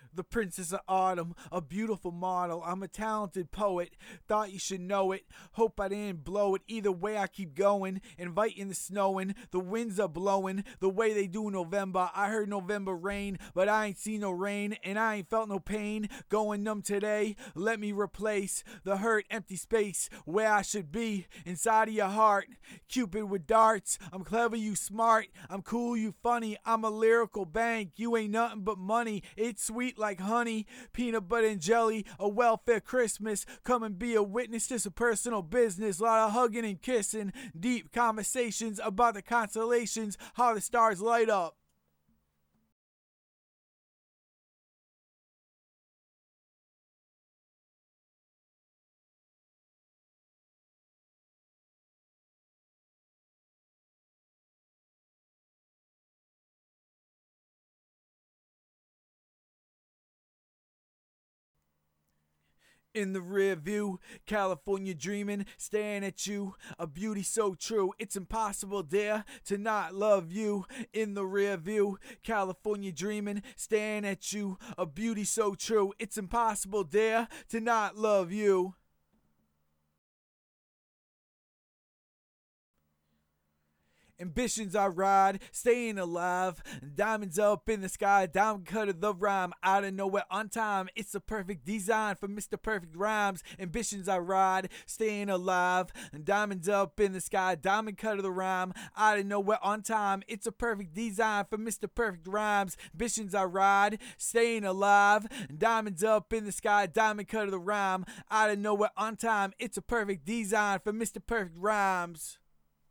The Princess of Autumn, a beautiful model. I'm a talented poet, thought you should know it. Hope I didn't blow it. Either way, I keep going. Inviting the snowing, the winds are blowing the way they do in November. I heard November rain, but I ain't seen no rain, and I ain't felt no pain. Going numb today, let me replace the hurt, empty space where I should be inside of your heart. Cupid with darts, I'm clever, you smart. I'm cool, you funny. I'm a lyrical bank. You ain't nothing but money. It's sweet like honey, peanut butter and jelly, a welfare Christmas. Come and be a witness to some personal business. A lot of hugging and kissing, deep conversations about the constellations, how the stars light up. In the rear view, California dreaming, staring at you, a beauty so true, it's impossible, dear, to not love you. In the rear view, California dreaming, staring at you, a beauty so true, it's impossible, dear, to not love you. Ambitions I ride, staying alive. Diamonds up in the sky, diamond cut of the rhyme. Out of nowhere on time, it's the perfect design for Mr. Perfect Rhymes. Ambitions I ride, staying alive. Diamonds up in the sky, diamond cut of the rhyme. Out of nowhere on time, it's a perfect design for Mr. Perfect Rhymes. Ambitions I ride, staying alive. Diamonds up in the sky, diamond cut of the rhyme. Out of nowhere on time, it's a perfect design for Mr. Perfect Rhymes.